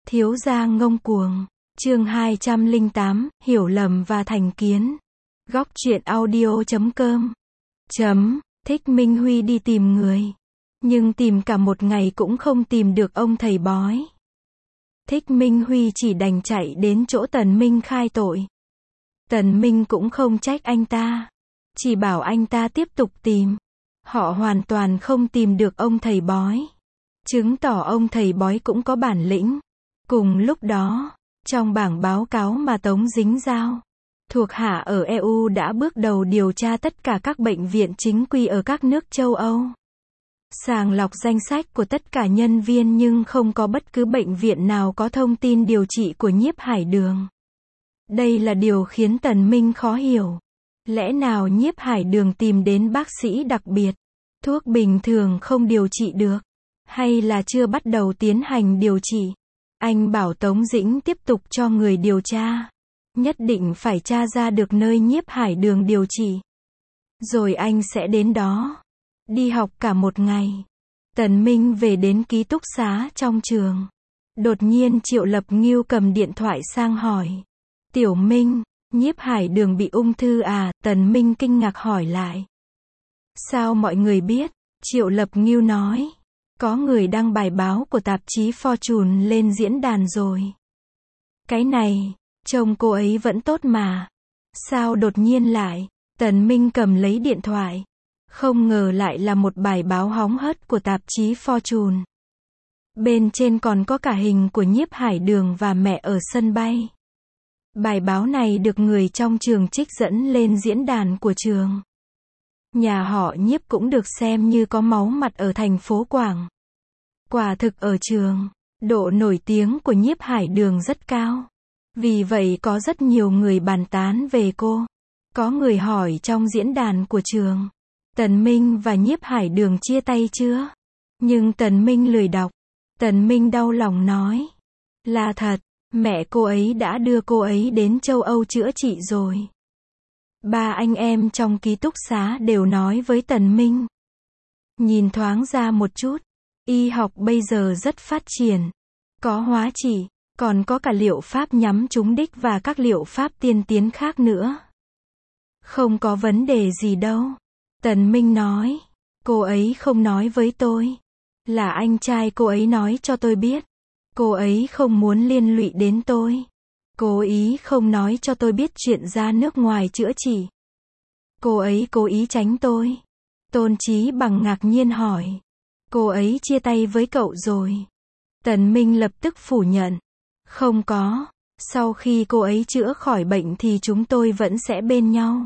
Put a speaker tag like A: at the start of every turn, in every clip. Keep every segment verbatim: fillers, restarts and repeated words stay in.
A: Thiếu gia ngông cuồng. Chương hai trăm lẻ tám, hiểu lầm và thành kiến. Góc truyện audio chấm com. Chấm, Thích Minh Huy đi tìm người. Nhưng tìm cả một ngày cũng không tìm được ông thầy bói. Thích Minh Huy chỉ đành chạy đến chỗ Tần Minh khai tội. Tần Minh cũng không trách anh ta. Chỉ bảo anh ta tiếp tục tìm. Họ hoàn toàn không tìm được ông thầy bói. Chứng tỏ ông thầy bói cũng có bản lĩnh. Cùng lúc đó, trong bảng báo cáo mà Tống Dính giao, thuộc hạ ở e u đã bước đầu điều tra tất cả các bệnh viện chính quy ở các nước châu Âu. Sàng lọc danh sách của tất cả nhân viên nhưng không có bất cứ bệnh viện nào có thông tin điều trị của Nhiếp Hải Đường. Đây là điều khiến Tần Minh khó hiểu. Lẽ nào Nhiếp Hải Đường tìm đến bác sĩ đặc biệt, thuốc bình thường không điều trị được, hay là chưa bắt đầu tiến hành điều trị? Anh bảo Tống Dĩnh tiếp tục cho người điều tra. Nhất định phải tra ra được nơi Nhiếp Hải Đường điều trị. Rồi anh sẽ đến đó. Đi học cả một ngày. Tần Minh về đến ký túc xá trong trường. Đột nhiên Triệu Lập Ngưu cầm điện thoại sang hỏi. Tiểu Minh, Nhiếp Hải Đường bị ung thư à? Tần Minh kinh ngạc hỏi lại. Sao mọi người biết? Triệu Lập Ngưu nói. Có người đăng bài báo của tạp chí Fortune lên diễn đàn rồi. Cái này, trông cô ấy vẫn tốt mà. Sao đột nhiên lại? Tần Minh cầm lấy điện thoại. Không ngờ lại là một bài báo hóng hớt của tạp chí Fortune. Bên trên còn có cả hình của Nhiếp Hải Đường và mẹ ở sân bay. Bài báo này được người trong trường trích dẫn lên diễn đàn của trường. Nhà họ Nhiếp cũng được xem như có máu mặt ở thành phố Quảng. Quả thực ở trường, độ nổi tiếng của Nhiếp Hải Đường rất cao. Vì vậy có rất nhiều người bàn tán về cô. Có người hỏi trong diễn đàn của trường, Tần Minh và Nhiếp Hải Đường chia tay chưa? Nhưng Tần Minh lười đọc. Tần Minh đau lòng nói. Là thật, mẹ cô ấy đã đưa cô ấy đến châu Âu chữa trị rồi. Ba anh em trong ký túc xá đều nói với Tần Minh. Nhìn thoáng ra một chút, y học bây giờ rất phát triển. Có hóa trị, còn có cả liệu pháp nhắm trúng đích và các liệu pháp tiên tiến khác nữa. Không có vấn đề gì đâu. Tần Minh nói. Cô ấy không nói với tôi. Là anh trai cô ấy nói cho tôi biết. Cô ấy không muốn liên lụy đến tôi. Cố ý không nói cho tôi biết chuyện ra nước ngoài chữa trị. Cô ấy cố ý tránh tôi. Tôn Chí Bằng ngạc nhiên hỏi. Cô ấy chia tay với cậu rồi? Tần Minh lập tức phủ nhận. Không có. Sau khi cô ấy chữa khỏi bệnh thì chúng tôi vẫn sẽ bên nhau.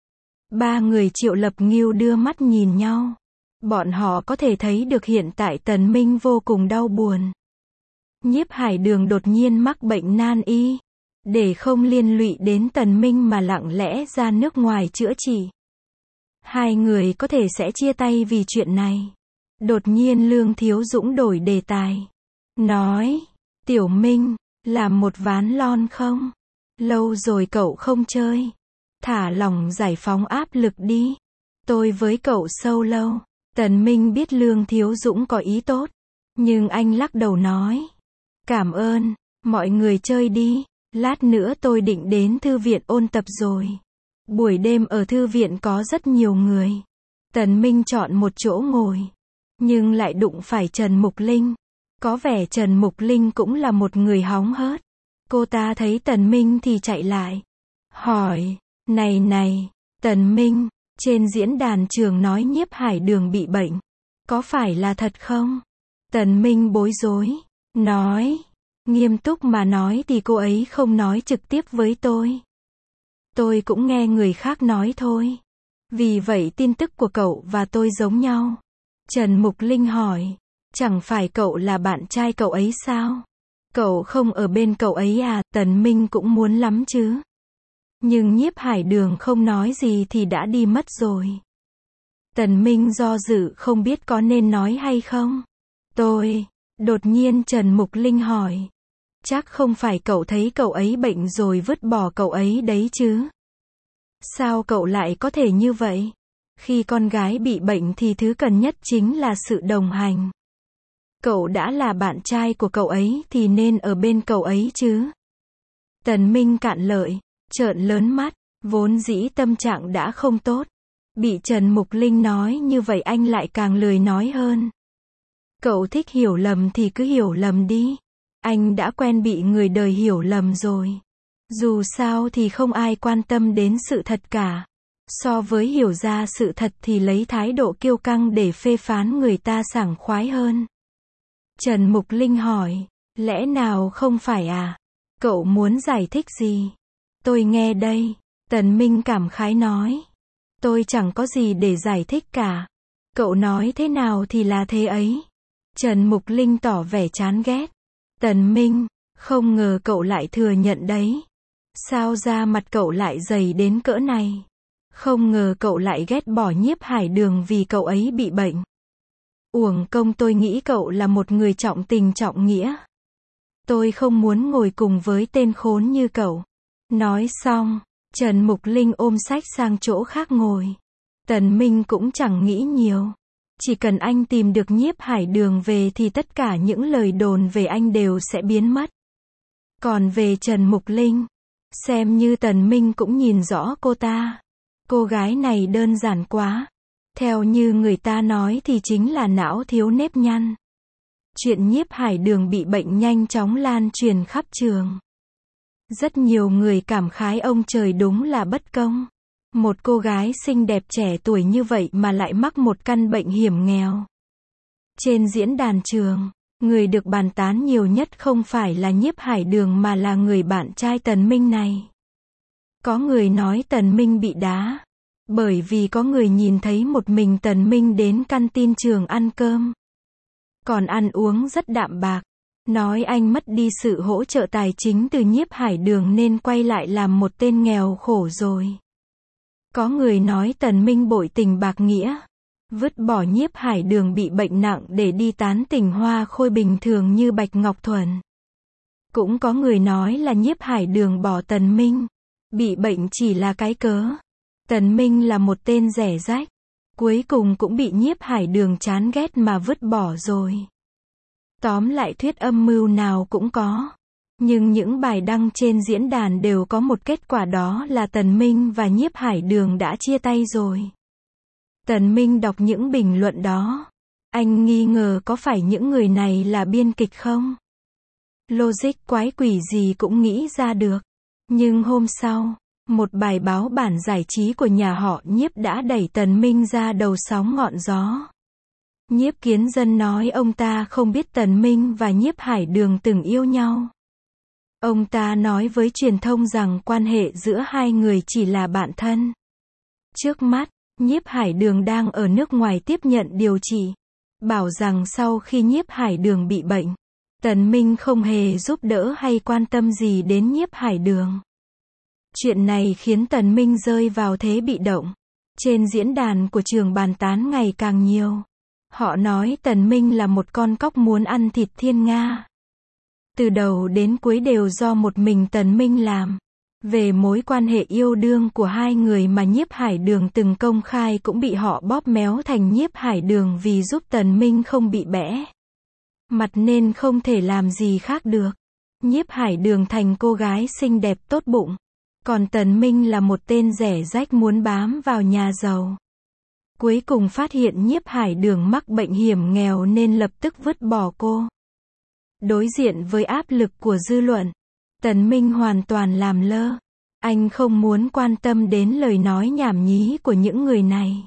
A: Ba người Triệu Lập Ngưu đưa mắt nhìn nhau. Bọn họ có thể thấy được hiện tại Tần Minh vô cùng đau buồn. Nhiếp Hải Đường đột nhiên mắc bệnh nan y. Để không liên lụy đến Tần Minh mà lặng lẽ ra nước ngoài chữa trị. Hai người có thể sẽ chia tay vì chuyện này. Đột nhiên Lương Thiếu Dũng đổi đề tài. Nói, Tiểu Minh, làm một ván lon không? Lâu rồi cậu không chơi. Thả lỏng giải phóng áp lực đi. Tôi với cậu sâu lâu. Tần Minh biết Lương Thiếu Dũng có ý tốt. Nhưng anh lắc đầu nói. Cảm ơn, mọi người chơi đi. Lát nữa tôi định đến thư viện ôn tập rồi. Buổi đêm ở thư viện có rất nhiều người. Tần Minh chọn một chỗ ngồi. Nhưng lại đụng phải Trần Mục Linh. Có vẻ Trần Mục Linh cũng là một người hóng hớt. Cô ta thấy Tần Minh thì chạy lại. Hỏi, này này, Tần Minh, trên diễn đàn trường nói Nhiếp Hải Đường bị bệnh. Có phải là thật không? Tần Minh bối rối. Nói, nghiêm túc mà nói thì cô ấy không nói trực tiếp với tôi. Tôi cũng nghe người khác nói thôi. Vì vậy tin tức của cậu và tôi giống nhau. Trần Mục Linh hỏi. Chẳng phải cậu là bạn trai cậu ấy sao? Cậu không ở bên cậu ấy à? Tần Minh cũng muốn lắm chứ. Nhưng Nhiếp Hải Đường không nói gì thì đã đi mất rồi. Tần Minh do dự không biết có nên nói hay không. Tôi, đột nhiên Trần Mục Linh hỏi. Chắc không phải cậu thấy cậu ấy bệnh rồi vứt bỏ cậu ấy đấy chứ? Sao cậu lại có thể như vậy? Khi con gái bị bệnh thì thứ cần nhất chính là sự đồng hành. Cậu đã là bạn trai của cậu ấy thì nên ở bên cậu ấy chứ. Tần Minh cạn lời, trợn lớn mắt, vốn dĩ tâm trạng đã không tốt. Bị Trần Mục Linh nói như vậy anh lại càng lười nói hơn. Cậu thích hiểu lầm thì cứ hiểu lầm đi. Anh đã quen bị người đời hiểu lầm rồi. Dù sao thì không ai quan tâm đến sự thật cả. So với hiểu ra sự thật thì lấy thái độ kiêu căng để phê phán người ta sảng khoái hơn. Trần Mục Linh hỏi, lẽ nào không phải à? Cậu muốn giải thích gì? Tôi nghe đây. Tần Minh cảm khái nói. Tôi chẳng có gì để giải thích cả. Cậu nói thế nào thì là thế ấy. Trần Mục Linh tỏ vẻ chán ghét. Tần Minh, không ngờ cậu lại thừa nhận đấy. Sao da mặt cậu lại dày đến cỡ này? Không ngờ cậu lại ghét bỏ Nhiếp Hải Đường vì cậu ấy bị bệnh. Uổng công tôi nghĩ cậu là một người trọng tình trọng nghĩa. Tôi không muốn ngồi cùng với tên khốn như cậu. Nói xong, Trần Mục Linh ôm sách sang chỗ khác ngồi. Tần Minh cũng chẳng nghĩ nhiều. Chỉ cần anh tìm được Nhiếp Hải Đường về thì tất cả những lời đồn về anh đều sẽ biến mất. Còn về Trần Mục Linh, xem như Tần Minh cũng nhìn rõ cô ta. Cô gái này đơn giản quá. Theo như người ta nói thì chính là não thiếu nếp nhăn. Chuyện Nhiếp Hải Đường bị bệnh nhanh chóng lan truyền khắp trường. Rất nhiều người cảm khái ông trời đúng là bất công. Một cô gái xinh đẹp trẻ tuổi như vậy mà lại mắc một căn bệnh hiểm nghèo. Trên diễn đàn trường, người được bàn tán nhiều nhất không phải là Nhiếp Hải Đường mà là người bạn trai Tần Minh này. Có người nói Tần Minh bị đá. Bởi vì có người nhìn thấy một mình Tần Minh đến căn tin trường ăn cơm. Còn ăn uống rất đạm bạc. Nói anh mất đi sự hỗ trợ tài chính từ Nhiếp Hải Đường nên quay lại làm một tên nghèo khổ rồi. Có người nói Tần Minh bội tình bạc nghĩa. Vứt bỏ Nhiếp Hải Đường bị bệnh nặng để đi tán tỉnh Hoa Khôi bình thường như Bạch Ngọc Thuần. Cũng có người nói là Nhiếp Hải Đường bỏ Tần Minh. Bị bệnh chỉ là cái cớ. Tần Minh là một tên rẻ rách. Cuối cùng cũng bị Nhiếp Hải Đường chán ghét mà vứt bỏ rồi. Tóm lại thuyết âm mưu nào cũng có. Nhưng những bài đăng trên diễn đàn đều có một kết quả, đó là Tần Minh và Nhiếp Hải Đường đã chia tay rồi. Tần Minh đọc những bình luận đó. Anh nghi ngờ có phải những người này là biên kịch không? Logic quái quỷ gì cũng nghĩ ra được. Nhưng hôm sau, một bài báo bản giải trí của nhà họ Nhiếp đã đẩy Tần Minh ra đầu sóng ngọn gió. Nhiếp Kiến Dân nói ông ta không biết Tần Minh và Nhiếp Hải Đường từng yêu nhau. Ông ta nói với truyền thông rằng quan hệ giữa hai người chỉ là bạn thân. Trước mắt, Nhiếp Hải Đường đang ở nước ngoài tiếp nhận điều trị. Bảo rằng sau khi Nhiếp Hải Đường bị bệnh, Tần Minh không hề giúp đỡ hay quan tâm gì đến Nhiếp Hải Đường. Chuyện này khiến Tần Minh rơi vào thế bị động. Trên diễn đàn của trường bàn tán ngày càng nhiều. Họ nói Tần Minh là một con cóc muốn ăn thịt thiên nga. Từ đầu đến cuối đều do một mình Tần Minh làm. Về mối quan hệ yêu đương của hai người mà Nhiếp Hải Đường từng công khai cũng bị họ bóp méo thành Nhiếp Hải Đường vì giúp Tần Minh không bị bẽ mặt nên không thể làm gì khác được. Nhiếp Hải Đường thành cô gái xinh đẹp tốt bụng. Còn Tần Minh là một tên rẻ rách muốn bám vào nhà giàu. Cuối cùng phát hiện Nhiếp Hải Đường mắc bệnh hiểm nghèo nên lập tức vứt bỏ cô. Đối diện với áp lực của dư luận, Tần Minh hoàn toàn làm lơ. Anh không muốn quan tâm đến lời nói nhảm nhí của những người này.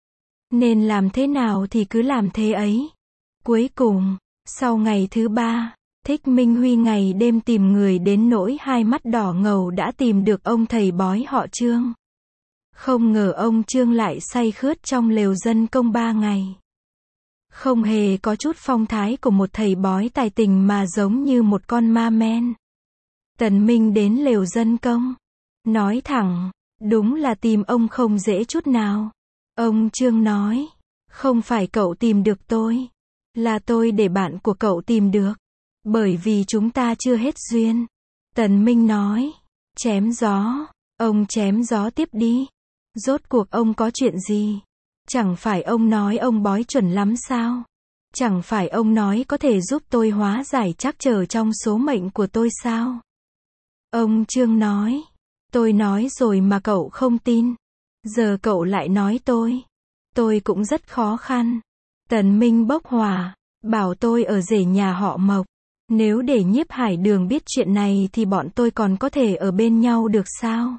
A: Nên làm thế nào thì cứ làm thế ấy. Cuối cùng, sau ngày thứ ba, Thích Minh Huy ngày đêm tìm người đến nỗi hai mắt đỏ ngầu đã tìm được ông thầy bói họ Trương. Không ngờ ông Trương lại say khướt trong lều dân công ba ngày. Không hề có chút phong thái của một thầy bói tài tình mà giống như một con ma men. Tần Minh đến lều dân công. Nói thẳng, đúng là tìm ông không dễ chút nào. Ông Trương nói, không phải cậu tìm được tôi, là tôi để bạn của cậu tìm được. Bởi vì chúng ta chưa hết duyên. Tần Minh nói, chém gió. Ông chém gió tiếp đi. Rốt cuộc ông có chuyện gì? Chẳng phải ông nói ông bói chuẩn lắm sao? Chẳng phải ông nói có thể giúp tôi hóa giải trắc trở trong số mệnh của tôi sao? Ông Trương nói. Tôi nói rồi mà cậu không tin. Giờ cậu lại nói tôi. Tôi cũng rất khó khăn. Tần Minh bốc hỏa, bảo tôi ở rể nhà họ Mộc. Nếu để Nhiếp Hải Đường biết chuyện này thì bọn tôi còn có thể ở bên nhau được sao?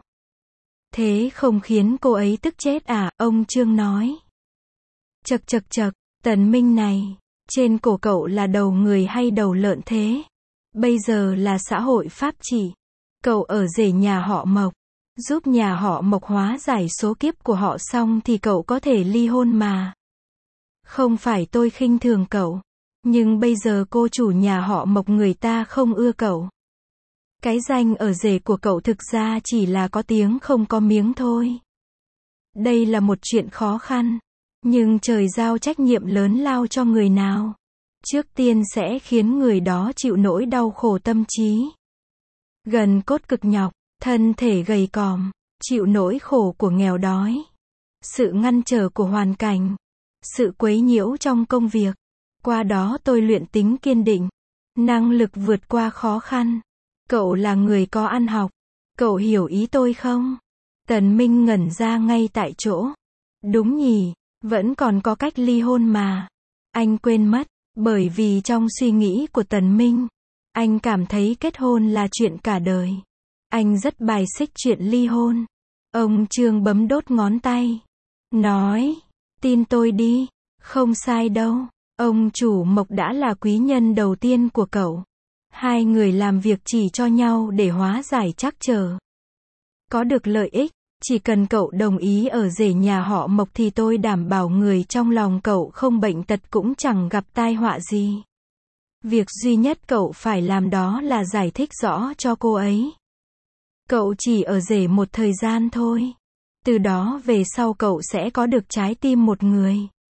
A: Thế không khiến cô ấy tức chết à? Ông Trương nói. Chậc chậc chậc, Tần Minh này, trên cổ cậu là đầu người hay đầu lợn thế? Bây giờ là xã hội pháp trị. Cậu ở rể nhà họ Mộc, giúp nhà họ Mộc hóa giải số kiếp của họ xong thì cậu có thể ly hôn mà. Không phải tôi khinh thường cậu, nhưng bây giờ cô chủ nhà họ Mộc người ta không ưa cậu. Cái danh ở rể của cậu thực ra chỉ là có tiếng không có miếng thôi. Đây là một chuyện khó khăn, nhưng trời giao trách nhiệm lớn lao cho người nào. Trước tiên sẽ khiến người đó chịu nỗi đau khổ tâm trí. Gần cốt cực nhọc, thân thể gầy còm, chịu nỗi khổ của nghèo đói. Sự ngăn trở của hoàn cảnh, sự quấy nhiễu trong công việc. Qua đó tôi luyện tính kiên định, năng lực vượt qua khó khăn. Cậu là người có ăn học, cậu hiểu ý tôi không? Tần Minh ngẩn ra ngay tại chỗ. Đúng nhỉ, vẫn còn có cách ly hôn mà. Anh quên mất, bởi vì trong suy nghĩ của Tần Minh, anh cảm thấy kết hôn là chuyện cả đời. Anh rất bài xích chuyện ly hôn. Ông Trương bấm đốt ngón tay, nói, tin tôi đi, không sai đâu. Ông chủ Mộc đã là quý nhân đầu tiên của cậu. Hai người làm việc chỉ cho nhau để hóa giải trắc trở. Có được lợi ích, chỉ cần cậu đồng ý ở rể nhà họ Mộc thì tôi đảm bảo người trong lòng cậu không bệnh tật cũng chẳng gặp tai họa gì. Việc duy nhất cậu phải làm đó là giải thích rõ cho cô ấy. Cậu chỉ ở rể một thời gian thôi. Từ đó về sau cậu sẽ có được trái tim một người.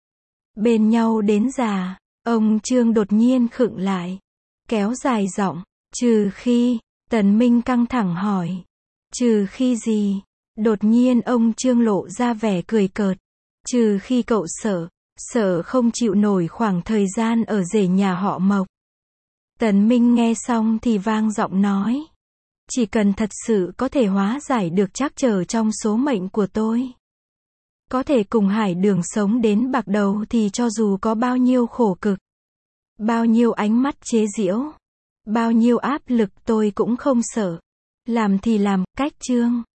A: Bên nhau đến già. Ông Trương đột nhiên khựng lại, kéo dài giọng, trừ khi, Tần Minh căng thẳng hỏi. Trừ khi gì? Đột nhiên ông Trương lộ ra vẻ cười cợt. Trừ khi cậu sợ, sợ không chịu nổi khoảng thời gian ở rể nhà họ Mộc. Tần Minh nghe xong thì vang giọng nói. Chỉ cần thật sự có thể hóa giải được trắc trở trong số mệnh của tôi, có thể cùng Hải Đường sống đến bạc đầu thì cho dù có bao nhiêu khổ cực, bao nhiêu ánh mắt chế giễu, bao nhiêu áp lực tôi cũng không sợ. Làm thì làm, cách chương.